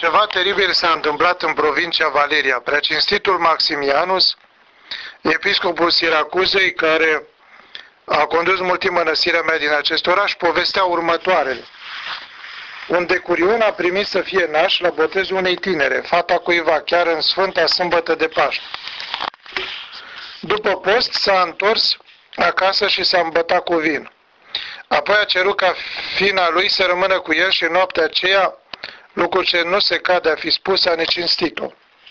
Ceva teribil s-a întâmplat în provincia Valeria. Preacinstitul Maximianus, episcopul Siracuzei, care a condus mult timp mănăstirea mea din acest oraș, povestea următoarele. Un decurion a primit să fie naș la botezul unei tinere, fata cuiva, chiar în Sfânta Sâmbătă de Paște. După post s-a întors acasă și s-a îmbătat cu vin. Apoi a cerut ca fina lui să rămână cu el și noaptea aceea, lucru ce nu se cade a fi spus, a necinstit-o.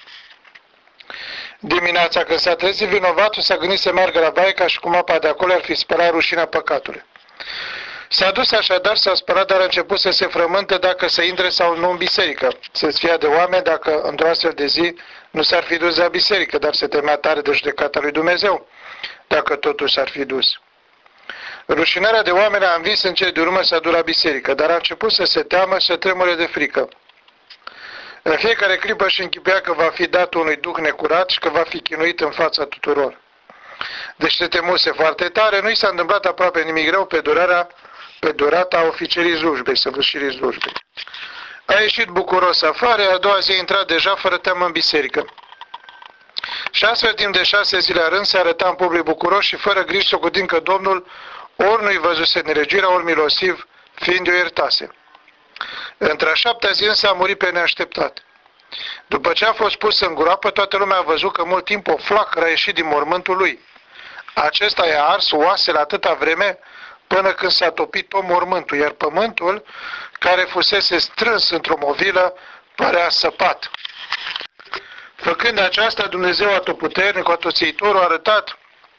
Dimineața când s-a trezit, vinovatul s-a gândit să meargă la baie ca și cum apa de acolo ar fi spălat rușinea păcatului. S-a dus așadar, s-a spălat, dar a început să se frământă dacă să intre sau nu în biserică, să-ți fie de oameni dacă într-o astfel de zi nu s-ar fi dus la biserică, dar se temea tare de judecata lui Dumnezeu, dacă totuși s-ar fi dus. Rușinarea de oameni a învins în cele de urmă să duc la biserică, dar a început să se teamă și să tremure de frică. În fiecare clipă își închipea că va fi dat unui duh necurat și că va fi chinuit în fața tuturor. Deci se temuse foarte tare, nu i s-a întâmplat aproape nimic rău pe durata oficierii slujbei, săvârșirii slujbei. A ieșit bucuros afară, a doua zi a intrat deja fără teamă în biserică. Și astfel, timp de 6 zile a rând, se arăta în public bucuros și fără griji, socotind că Domnul ori nu-i văzuse neregirea, ori milosiv, fiind o iertase. Între-a 7-a zi însă a murit pe neașteptat. După ce a fost pus în groapă, toată lumea a văzut că mult timp o flacără a ieșit din mormântul lui. Acesta i-a ars oasele atâta vreme până când s-a topit tot mormântul, iar pământul, care fusese strâns într-o movilă, părea săpat. Făcând aceasta, Dumnezeu Atotputernic, Atotțiitorul, a arătat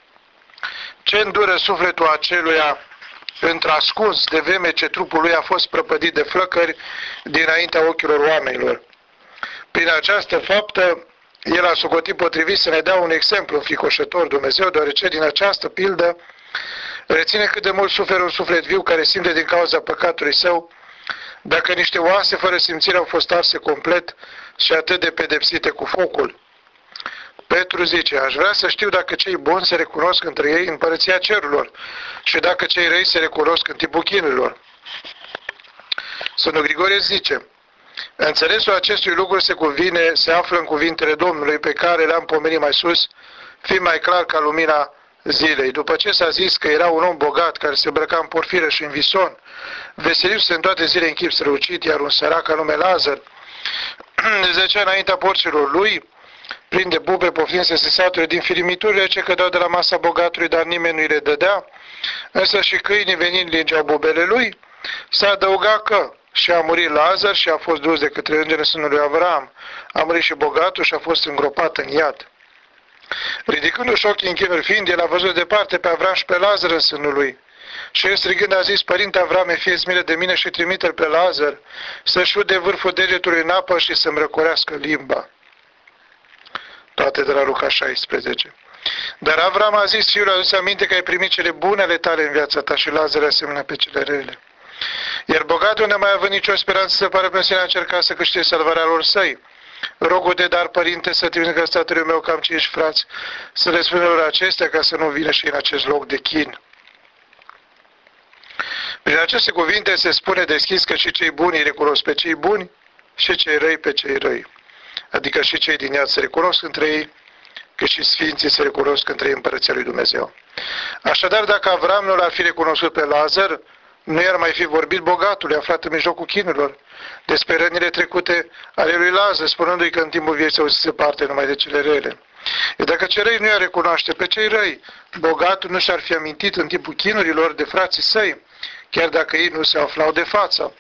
ce îndură sufletul aceluia într-ascuns, de vreme ce trupul lui a fost prăpădit de flăcări dinaintea ochilor oamenilor. Prin această faptă, el a socotit potrivit să ne dea un exemplu înfricoșător Dumnezeu, deoarece din această pildă reține cât de mult suferă un suflet viu care simte din cauza păcatului său, dacă niște oase fără simțire au fost arse complet și atât de pedepsite cu focul. Petru zice, aș vrea să știu dacă cei buni se recunosc între ei în împărăția cerurilor și dacă cei răi se recunosc în timpul chinurilor. Sfântul Grigorie zice, înțelesul acestui lucru se află în cuvintele Domnului pe care le-am pomenit mai sus, fiind mai clar ca lumina zilei. După ce s-a zis că era un om bogat care se îmbrăca în porfiră și în vison, veseliu-se în toate zile în chip străucit, iar un sărac anume Lazar zecea înaintea porților lui, plin de bube, poftind să se sature din firimiturile ce cădeau de la masa bogatului, dar nimeni nu-i le dădea, însă și câinii venind lingeau bubele lui. S-a adăugat că și a murit Lazar și a fost dus de către îngerul sânului Avram, a murit și bogatul și a fost îngropat în iad. Ridicându-și ochii în chinuri fiind, el a văzut departe pe Avram și pe Lazar în sânul lui. Și el strigând a zis, Părinte Avrame, fie-ți milă de mine și trimite-l pe Lazar să-și ude vârful degetului în apă și să-mi răcorească limba. Toate de la Luca 16. Dar Avram a zis, fiul, adu-ți aminte că ai primit cele bune ale tale în viața ta și Lazar asemenea pe cele rele. Iar bogatul n-a mai avut nicio speranță să pară pe sine, a încercat să câștige salvarea lor săi. Rog-o-te, dar, Părinte, să trimite că statului meu cam 5 frați, să le spună lor acestea ca să nu vină și în acest loc de chin. Prin aceste cuvinte se spune deschis că și cei buni îi recunosc pe cei buni și cei răi pe cei răi. Adică și cei din iad se recunosc între ei, că și sfinții se recunosc între ei în împărăția lui Dumnezeu. Așadar, dacă Avram nu l-ar fi recunoscut pe Lazar, nu i-ar mai fi vorbit bogatului aflat în mijlocul chinurilor despre rănile trecute ale lui Lazar, spunându-i că în timpul vieții o să se parte numai de cele rele. E dacă cei răi nu i-ar recunoaște pe cei răi, bogatul nu și-ar fi amintit în timpul chinurilor de frații săi, chiar dacă ei nu se aflau de față.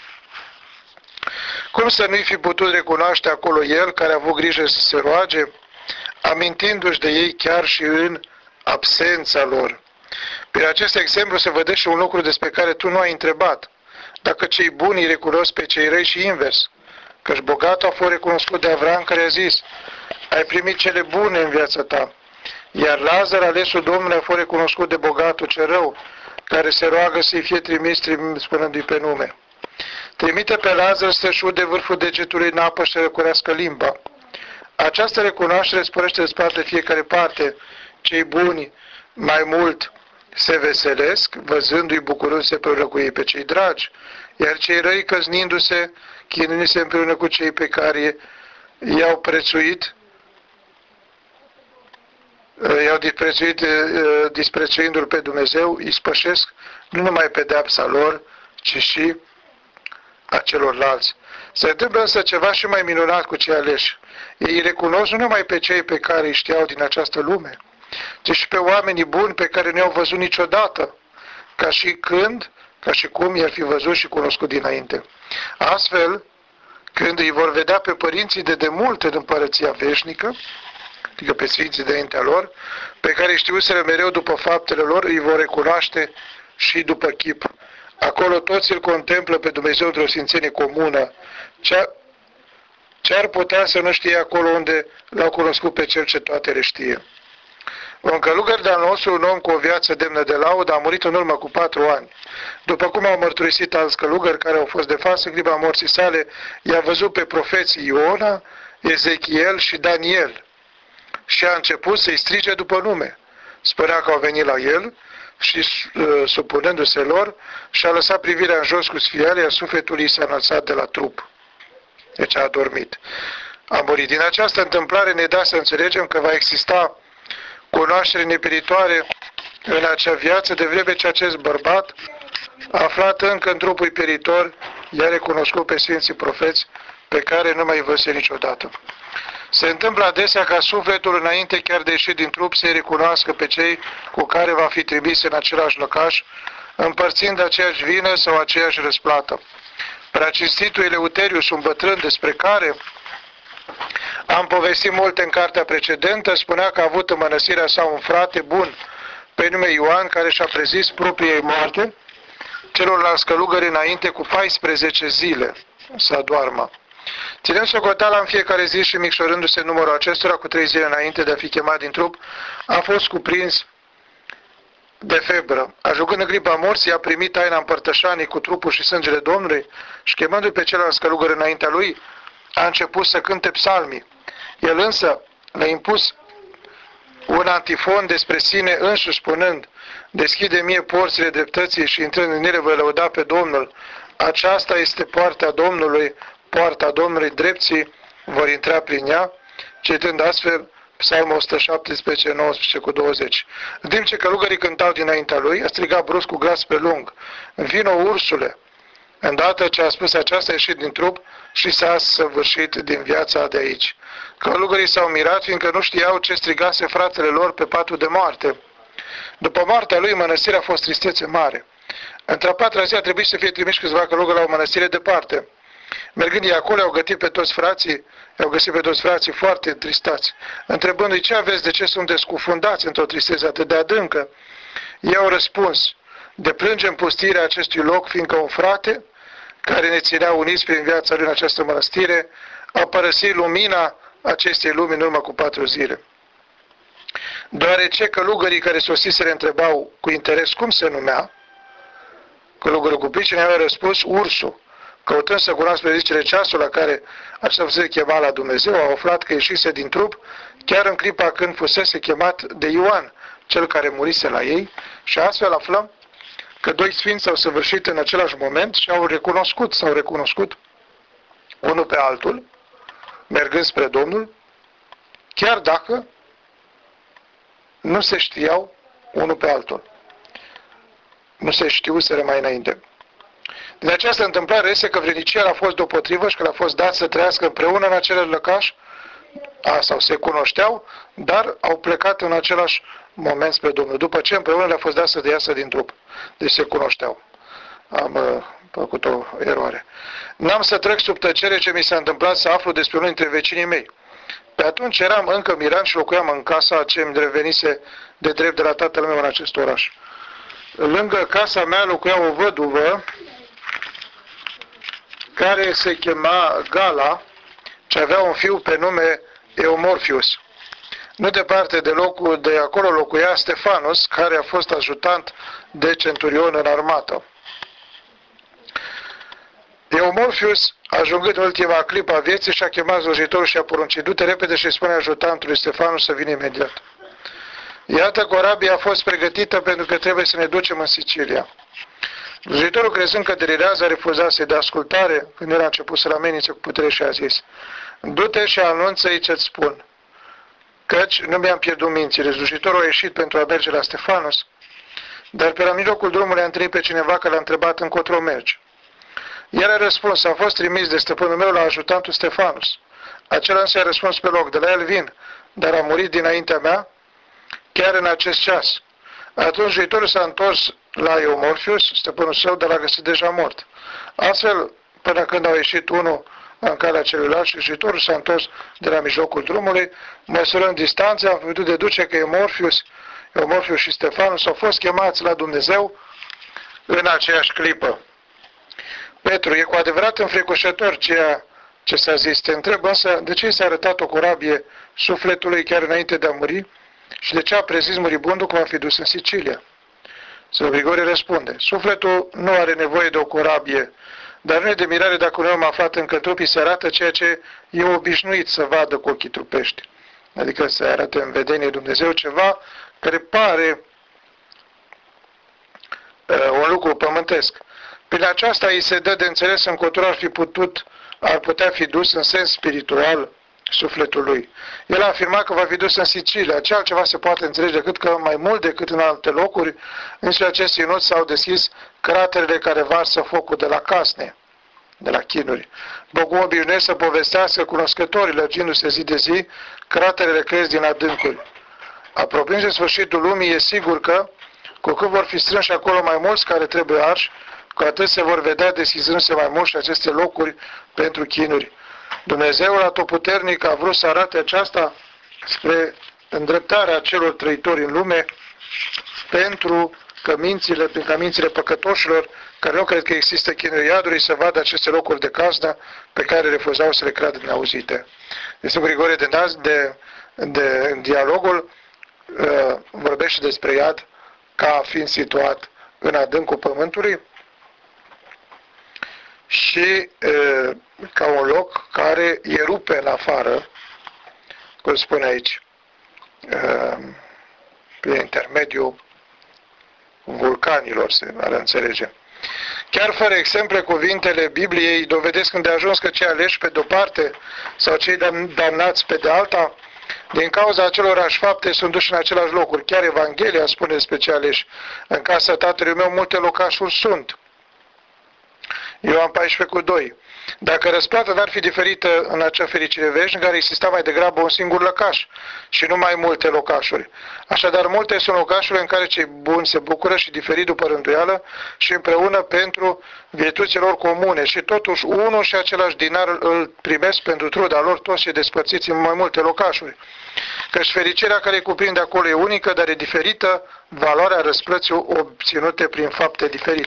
Cum să nu-i fi putut recunoaște acolo el, care a avut grijă să se roage, amintindu-și de ei chiar și în absența lor? Prin acest exemplu se vede și un lucru despre care tu nu ai întrebat, dacă cei buni îi recunosc pe cei răi și invers, căci bogatul a fost recunoscut de Avram, care a zis, ai primit cele bune în viața ta, iar Lazar, alesul Domnului, a fost recunoscut de bogatul cel rău, care se roagă să-i fie trimis spunându-i pe nume. Trimite pe Lazar să-și ude vârful degetului în apă și să răcurească limba. Această recunoaștere sporește spate fiecare parte. Cei buni mai mult se veselesc, văzându-i bucurându-se prorăcuiei pe cei dragi, iar cei răi căznindu-se, chinuindu-se împreună cu cei pe care i-au prețuit, disprețuindu-L pe Dumnezeu, ispășesc nu numai pedeapsa lor, ci și a celorlalți. Se întâmplă însă ceva și mai minunat cu cei aleși. Ei recunosc nu numai pe cei pe care îi știau din această lume, ci și pe oamenii buni pe care nu i-au văzut niciodată, ca și cum i-ar fi văzut și cunoscut dinainte. Astfel, când îi vor vedea pe părinții de demult în împărăția veșnică, adică pe sfinții dinaintea lor, pe care știuseră mereu după faptele lor, îi vor recunoaște și după chip. Acolo toți îl contemplă pe Dumnezeu într-o sfințenie comună. Ce ar putea să nu știe acolo unde l-au cunoscut pe Cel ce toate le știe? Un călugăr de-al nostru, un om cu o viață demnă de laudă, a murit în urmă cu 4 ani. După cum au mărturisit alți călugări care au fost de față în clipa morții sale, i-a văzut pe profeții Iona, Ezechiel și Daniel și a început să-i strige după nume. Spunea că au venit la el și, supunându-se lor, și-a lăsat privirea în jos cu sfiale, iar sufletul i s-a înălțat de la trup. Deci a adormit. A murit. Din această întâmplare ne da să înțelegem că va exista cunoaștere nepieritoare în acea viață, de vreme ce acest bărbat, aflat încă în trupul pieritor, i-a recunoscut pe Sfinții Profeți, pe care nu mai văzuse niciodată. Se întâmplă adesea ca sufletul, înainte chiar de ieși din trup, să-i recunoască pe cei cu care va fi trimis în același lăcaș, împărțind aceeași vină sau aceeași răsplată. Preacinstitul Eleuterius, un bătrân despre care am povestit multe în cartea precedentă, spunea că a avut în mănăstirea sa un frate bun pe nume Ioan, care și-a prezis propriei moarte celorlalți călugări înainte cu 14 zile să adoarmă. Ținând socoteala în fiecare zi și micșorându-se numărul acestora cu 3 zile înainte de a fi chemat din trup, a fost cuprins de febră. Ajungând în clipa morții, a primit taina împărtășanii cu trupul și sângele Domnului și chemându-i pe ceilalți călugări înaintea lui, a început să cânte psalmii. El însă le-a impus un antifon despre sine însuși, spunând: deschide mie porțile dreptății și intrând în ele voi lăuda pe Domnul. Aceasta este poarta Domnului, drepții vor intra prin ea, citând astfel Psalmul 117, 19 cu 20. În timp ce călugării cântau dinaintea lui, a strigat brusc cu glas prelung: vino, ursule! Îndată ce a spus aceasta, a ieșit din trup și s-a săvârșit din viața de aici. Călugării s-au mirat, fiindcă nu știau ce strigase fratele lor pe patul de moarte. După moartea lui, mănăstirea a fost tristețe mare. Într-a 4-a zi a trebuit să fie trimiși câțiva călugări la o mănăstire departe. Mergând ei acolo, i-au găsit pe toți frații foarte tristați. Întrebându-i: ce aveți, de ce sunteți scufundați într-o tristețe atât de adâncă? Ei au răspuns: deplângem pustirea acestui loc, fiindcă un frate, care ne ținea uniți prin viața lui în această mănăstire, a părăsit lumina acestei lumi în urmă cu 4 zile. Deoarece călugării care sosiseră întrebau cu interes cum se numea, călugărul cu pricine avea răspuns: ursul. Căutând să cunoască prezicele ceasul la care acesta fusese chemat la Dumnezeu, au aflat că ieșise din trup chiar în clipa când fusese chemat de Ioan, cel care murise la ei, și astfel aflăm că 2 sfinți s-au săvârșit în același moment și s-au recunoscut unul pe altul, mergând spre Domnul, chiar dacă nu se știau unul pe altul. Nu se știuseră mai înainte. Din această întâmplare este că vrednicia a fost deopotrivă și că le-a fost dat să trăiască împreună în același lăcaș, sau se cunoșteau, dar au plecat în același moment spre Domnul. După ce împreună le-a fost dat să iasă din trup. Deci se cunoșteau. Am făcut o eroare. N-am să trec sub tăcere ce mi s-a întâmplat să aflu despre unul dintre vecinii mei. Pe atunci eram încă mirant și locuiam în casa ce îmi revenise de drept de la tatăl meu în acest oraș. Lângă casa mea locuia o văduvă care se chema Gala, ce avea un fiu pe nume Eumorfius. Nu departe de acolo locuia Stefanus, care a fost ajutant de centurion în armată. Eumorfius, ajungând în ultima clipă a vieții, și-a chemat slujitorul și a poruncit: du-te repede și spune ajutantului Stefanus să vină imediat. Iată, corabia a fost pregătită pentru că trebuie să ne ducem în Sicilia. Slujitorul, crezând că delirează, a refuzat să-i dea ascultare când era început să-l amenințe cu putere și a zis: du-te și anunță-i ce-ți spun, căci nu mi-am pierdut mințile. Slujitorul a ieșit pentru a merge la Stefanus, dar pe la mijlocul drumului a întâlnit pe cineva care l-a întrebat încotro merge. El a răspuns: am fost trimis de stăpânul meu la ajutantul Stefanus. Acela însă a răspuns pe loc: de la el vin, dar a murit dinaintea mea chiar în acest ceas. Atunci slujitorul s-a întors la Eumorfius, stăpânul său, dar l-a găsit deja mort. Astfel, până când au ieșit unul în calea celuilalt și slujitorul s-a întors de la mijlocul drumului, măsurând distanța, am putut deduce că Eumorfius și Stefanus au fost chemați la Dumnezeu în aceeași clipă. Petru: e cu adevărat înfricoșător ceea ce s-a zis. Te întreb însă, de ce s-a arătat o corabie sufletului chiar înainte de a muri și de ce a prezis muribundul cum a fi dus în Sicilia? Sfântul Grigorie răspunde: sufletul nu are nevoie de o corabie, dar nu e de mirare dacă un om aflat încă trupii se arată ceea ce e obișnuit să vadă cu ochii trupești. Adică să arate în vedenie Dumnezeu ceva care pare un lucru pământesc. Prin aceasta îi se dă de înțeles încotro ar putea fi dus în sens spiritual sufletul lui. El a afirmat că va fi dus în Sicilia. Ce altceva se poate înțelege decât că mai mult decât în alte locuri, în acest ținut s-au deschis craterele care varsă focul de la casne, de la chinuri. După cum obișnuiesc să povestească cunoscătorii, lărgindu-se zi de zi, craterele cresc din adâncuri. Apropiind de sfârșitul lumii, e sigur că, cu cât vor fi strânși acolo mai mulți care trebuie arși, cu atât se vor vedea deschizându-se mai mult și aceste locuri pentru chinuri. Dumnezeul atotputernic a vrut să arate aceasta spre îndreptarea celor trăitori în lume pentru prin cămințile păcătoșilor care nu cred că există chinuri iadului să vadă aceste locuri de cazdă pe care refuzau să le creadă neauzite. Sfântul Grigorie de dialogul vorbește despre iad ca fiind situat în adâncul pământului și ca un loc care e rupe în afară, cum spune aici, prin intermediul vulcanilor, se ar înțelege. Chiar fără exemple, cuvintele Bibliei dovedesc îndeajuns că cei aleși pe de-o parte sau cei damnați pe de alta, din cauza acelorași fapte, sunt duși în același locuri. Chiar Evanghelia spune despre cei aleși: în casa tatălui meu multe locașuri sunt. Ioan 14:2. Dacă răsplata n-ar fi diferită în acea fericire veșnică, ar exista mai degrabă un singur lăcaș și nu mai multe locașuri. Așadar, multe sunt locașurile în care cei buni se bucură și diferit după rânduială și împreună pentru virtuțile lor comune și totuși unul și același dinar îl primesc pentru truda lor toți și despărțiți în mai multe locașuri. Căci fericirea care cuprinde acolo e unică, dar e diferită valoarea răsplății obținute prin fapte diferite.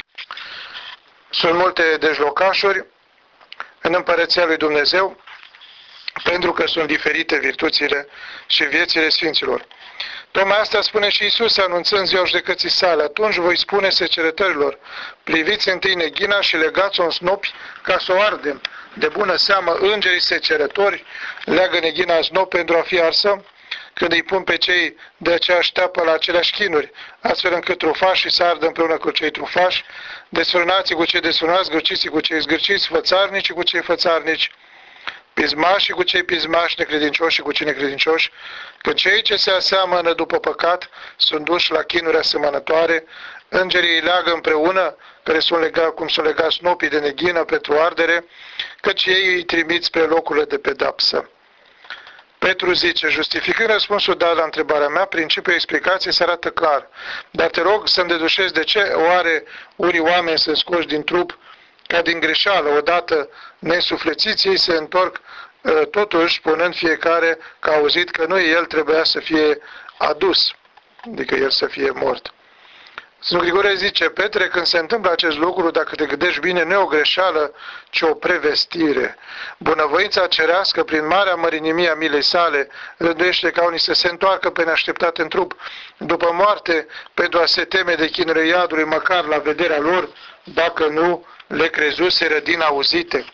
Sunt multe deci locașuri în Împărăția lui Dumnezeu, pentru că sunt diferite virtuțile și viețile Sfinților. Tocmai asta spune și Iisus, anunțând ziua judecății sale: atunci voi spune secerătorilor: priviți întâi neghina și legați-o în snopi ca să o ardem. De bună seamă, îngerii secerători leagă neghina în snop pentru a fi arsă, când îi pun pe cei de aceeași teapă la aceleași chinuri, astfel încât trufașii să ardă împreună cu cei trufași, desfrânații cu cei desfrânați, zgârciții cu cei zgârciți, fățarnicii cu cei fățarnici, pismașii cu cei pismași, necredincioși cu cei necredincioși, când cei ce se aseamănă după păcat sunt duși la chinuri asemănătoare, îngerii îi leagă împreună, care sunt legați, cum sunt legați snopii de neghină pentru ardere, căci ei îi trimit spre locurile de pedapsă. Petru zice: justificând răspunsul dat la întrebarea mea, principiul explicației se arată clar, dar te rog să-mi dedușezi de ce oare unii oameni sunt scoși din trup ca din greșeală, odată nesuflețiți, ei se întorc totuși, spunând fiecare că a auzit că nu el trebuia să fie adus, adică el să fie mort. Sfântul Grigorie zice: Petre, când se întâmplă acest lucru, dacă te gândești bine, nu e o greșeală, ci o prevestire. Bunăvoința cerească, prin marea mărinimie a milei sale, rânduiește ca unii să se întoarcă pe neașteptate în trup, după moarte, pentru a se teme de chinurile iadului, măcar la vederea lor, dacă nu le crezuseră din auzite.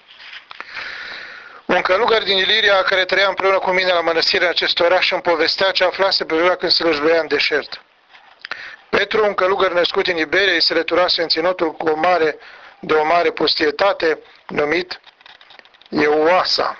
Un călugăr din Iliria, care trăia împreună cu mine la mănăstirea acestui oraș, îmi povestea ce aflase pe vremea când se războia în deșert. Pe Petru, un călugăr născut în Iberia, îi se lăturase în ținutul de o mare pustietate, numit Euoasa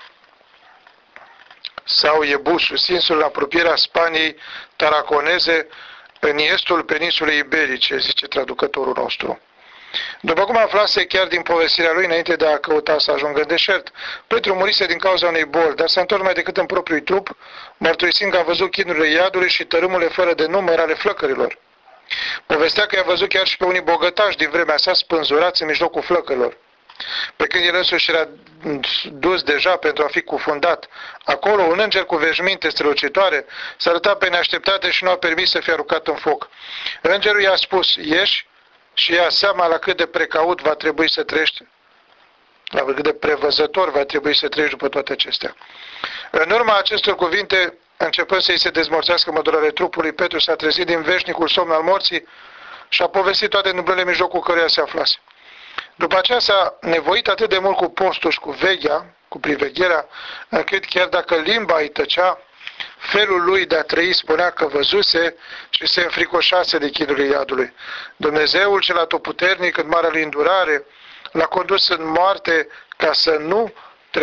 sau Iebusus, insul în apropierea Spaniei taraconeze, în estul peninsulei Iberice, zice traducătorul nostru. După cum aflase chiar din povestirea lui, înainte de a căuta să ajungă în deșert, Petru murise din cauza unei boli, dar s-a întors mai decât în propriul trup, mărturisind că a văzut chinurile iadului și tărâmurile fără de număr ale flăcărilor. Povestea că i-a văzut chiar și pe unii bogătași din vremea sa spânzurați în mijlocul flăcărilor. Pe când el însuși era dus deja pentru a fi cufundat, acolo un înger cu veșminte strălucitoare s-a arătat pe neașteptate și nu a permis să fie aruncat în foc. Îngerul i-a spus: ieși și ia seama la cât de precaut va trebui să trăiești, la cât de prevăzător va trebui să trăiești după toate acestea. În urma acestor cuvinte, începând să-i se dezmorțească mădurarea trupului, Petru s-a trezit din veșnicul somn al morții și a povestit toate întâmplările în mijlocul căruia se aflase. După aceea s-a nevoit atât de mult cu postul și cu privegherea, încât chiar dacă limba îi tăcea, felul lui de a trăi spunea că văzuse și se înfricoșase de chinurile iadului. Dumnezeul cel atotputernic, în marea lui îndurare, l-a condus în moarte ca să nu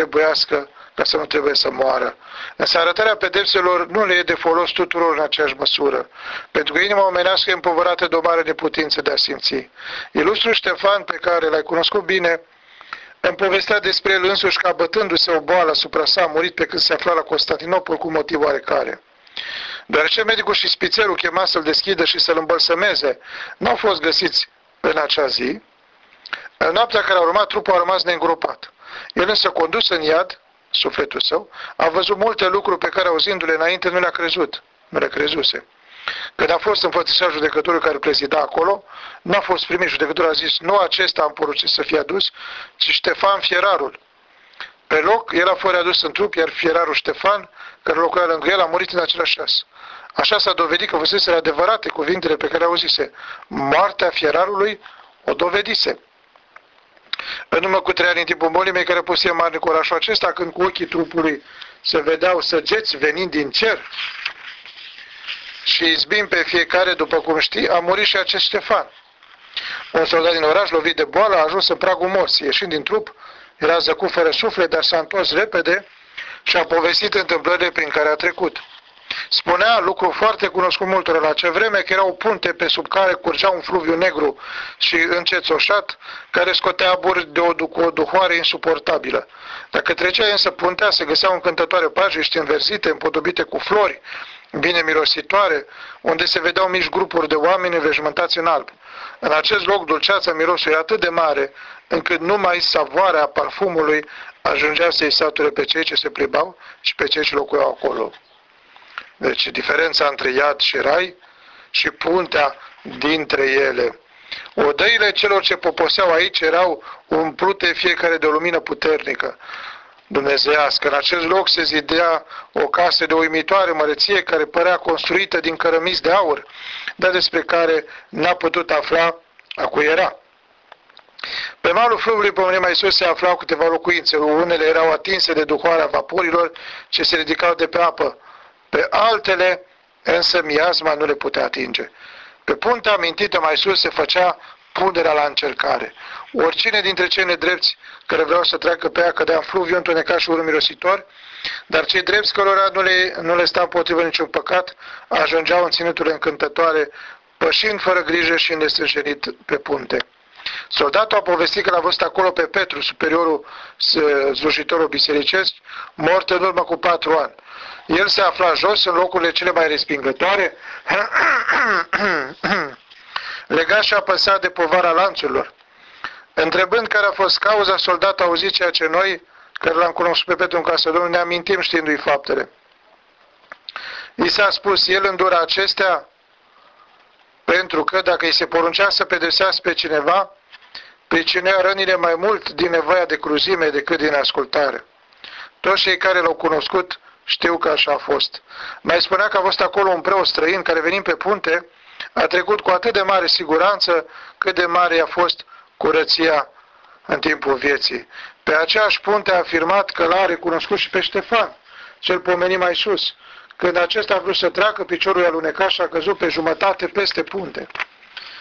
trebuie să moară. Însă arătarea pedepselor nu le e de folos tuturor în aceeași măsură, pentru că inima omenească e împovărată de o mare neputință de a simți. Ilustrul Ștefan, pe care l-ai cunoscut bine, îmi povestea despre el însuși că, bătându-se o boală asupra sa, a murit pe când se afla la Constantinopol cu motiv oarecare. Deoarece medicul și spițerul chema să-l deschidă și să-l îmbălsămeze nu au fost găsiți în acea zi, în noaptea care a urmat, trupul a rămas neîngropat. El însă, condus în iad, sufletul său, a văzut multe lucruri pe care, auzindu-le înainte, nu le crezuse. Când a fost înfățișat judecătorul care prezida acolo, n-a fost primit. Judecătorul a zis: nu acesta am poruncit să fie adus, ci Ștefan fierarul. Pe loc, el a fost adus în trup, iar fierarul Ștefan, care locuia lângă el, a murit în același ceas. Așa s-a dovedit că fusese adevărate cuvintele pe care le auzise. Moartea fierarului o dovedise. În urmă cu 3 ani, în timpul bolii mei, care pusese mare cu orașul acesta, când cu ochii trupului se vedeau săgeți venind din cer și izbind pe fiecare, după cum știi, a murit și acest Ștefan. Un soldat din oraș, lovit de boală, a ajuns în pragul morții. Ieșind din trup, era zăcut fără suflet, dar s-a întors repede și a povestit întâmplările prin care a trecut. Spunea, lucru foarte cunoscut multora la acea vreme, că era o punte pe sub care curgea un fluviu negru și încețoșat, care scotea aburi cu o duhoare insuportabilă. Dacă trecea însă puntea, se găseau încântătoare pajiști înverzite, împodobite cu flori, bine mirositoare, unde se vedeau mici grupuri de oameni înveșmântați în alb. În acest loc, dulceața mirosului era atât de mare, încât numai savoarea parfumului ajungea să-i sature pe cei ce se plimbau și pe cei ce locuiau acolo. Deci, diferența între iad și rai și puntea dintre ele. Odăile celor ce poposeau aici erau umplute fiecare de o lumină puternică dumnezeiască. În acest loc se zidea o casă de uimitoare măreție care părea construită din cărămizi de aur, dar despre care n-a putut afla a cui era. Pe malul fluviului pe unde mai sus se aflau câteva locuințe. Unele erau atinse de duhoarea vaporilor ce se ridicau de pe apă. Pe altele, însă, miasma nu le putea atinge. Pe puntea amintită mai sus se făcea punerea la încercare. Oricine dintre cei nedrepți care vreau să treacă pe ea cădea în fluviu întunecat și urât mirositor, dar cei drepți cărora nu le sta împotrivă niciun păcat, ajungeau în ținuturile încântătoare, pășind fără grijă și nestrânjenit pe punte. Soldatul a povestit că l-a văzut acolo pe Petru, superiorul slujitorul bisericesc, mort în urmă cu 4 ani. El se afla jos în locurile cele mai respingătoare, legat și apăsat de povara lanțurilor. Întrebând care a fost cauza, soldatul a auzit ceea ce noi, care l-am cunoscut pe Petru în casă Domnului, ne amintim știindu-i faptele. I s-a spus: el îndură acestea pentru că, dacă îi se poruncea să pedepsească pe cineva, pricinea rănile mai mult din nevoia de cruzime decât din ascultare. Toți cei care l-au cunoscut știu că așa a fost. Mai spunea că a fost acolo un preot străin care, venind pe punte, a trecut cu atât de mare siguranță cât de mare a fost curăția în timpul vieții. Pe aceeași punte a afirmat că l-a recunoscut și pe Ștefan, cel pomenit mai sus. Când acesta a vrut să treacă, piciorul i-a alunecat și a căzut pe jumătate peste punte.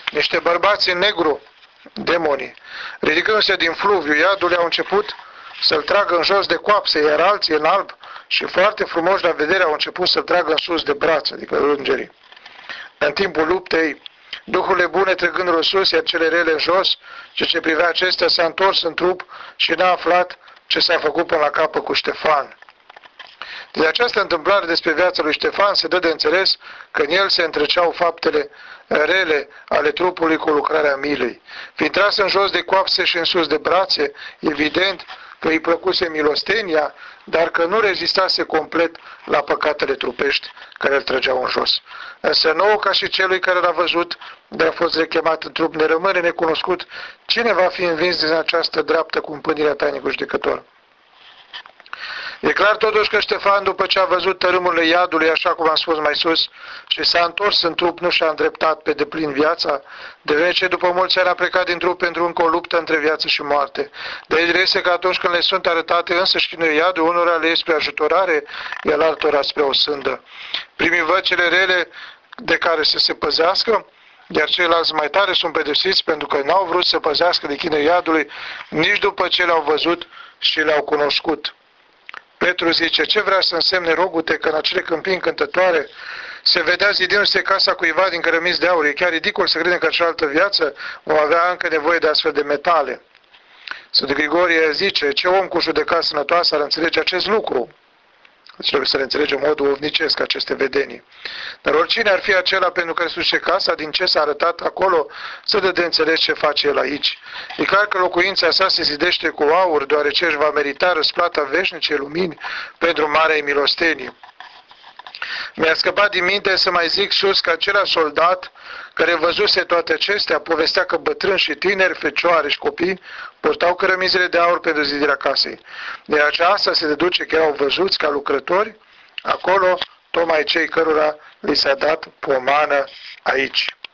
Niște bărbați în negru, demonii, ridicându-se din fluviu iadului, au început să-l tragă în jos de coapse, iar alții în alb și foarte frumoși la vedere au început să-l tragă în sus de braț, adică îngerii. În timpul luptei, duhurile bune trăgându-l sus, iar cele rele în jos, ce privea acestea s-a întors în trup și n-a aflat ce s-a făcut până la capăt cu Ștefan. De această întâmplare despre viața lui Ștefan se dă de înțeles că în el se întreceau faptele rele ale trupului cu lucrarea milei. Fiind tras în jos de coapse și în sus de brațe, evident că îi plăcuse milostenia, dar că nu rezistase complet la păcatele trupești care îl trăgeau în jos. Însă nouă, ca și celui care l-a văzut, de a fost rechemat în trup, ne rămâne necunoscut cine va fi învins din această dreaptă cumpănirea tainică judecător. E clar totuși că Ștefan, după ce a văzut tărâmurile iadului, așa cum am spus mai sus, și s-a întors în trup, nu și-a îndreptat pe deplin viața, de vreme ce după mulți ani a plecat din trup pentru încă o luptă între viață și moarte. De aici reiese că atunci când le sunt arătate însăși chinurile iadului, unora le ies spre ajutorare, iar altora spre o sândă. Primii văd cele rele de care să se păzească, iar ceilalți mai tare sunt pedepsiți pentru că n-au vrut să păzească de chinurile iadului, nici după ce le-au văzut și le-au cunoscut. Petru zice, ce vrea să însemne rogute că în acele câmpii încântătoare se vedea zidindu-se casa cuiva din cărămizi de aur. E chiar ridicol să credem că în cealaltă viață vom avea încă nevoie de astfel de metale. Sfântul Grigorie zice, ce om cu judecat sănătoasă ar înțelege acest lucru? Deci trebuie să le înțelegem modul ovnicesc aceste vedenii. Dar oricine ar fi acela pentru care suce casa, din ce s-a arătat acolo, să dă de înțeles ce face el aici. E clar că locuința sa se zidește cu aur, deoarece își va merita răsplata veșnicei lumini pentru marea milostenie. Mi-a scăpat din minte să mai zic sus că acela soldat care văzuse toate acestea povestea că bătrâni și tineri, fecioare și copii purtau cărămizile de aur pentru zidirea casei. De aceasta se deduce că erau văzuți ca lucrători acolo, tocmai cei cărora li s-a dat pomană aici.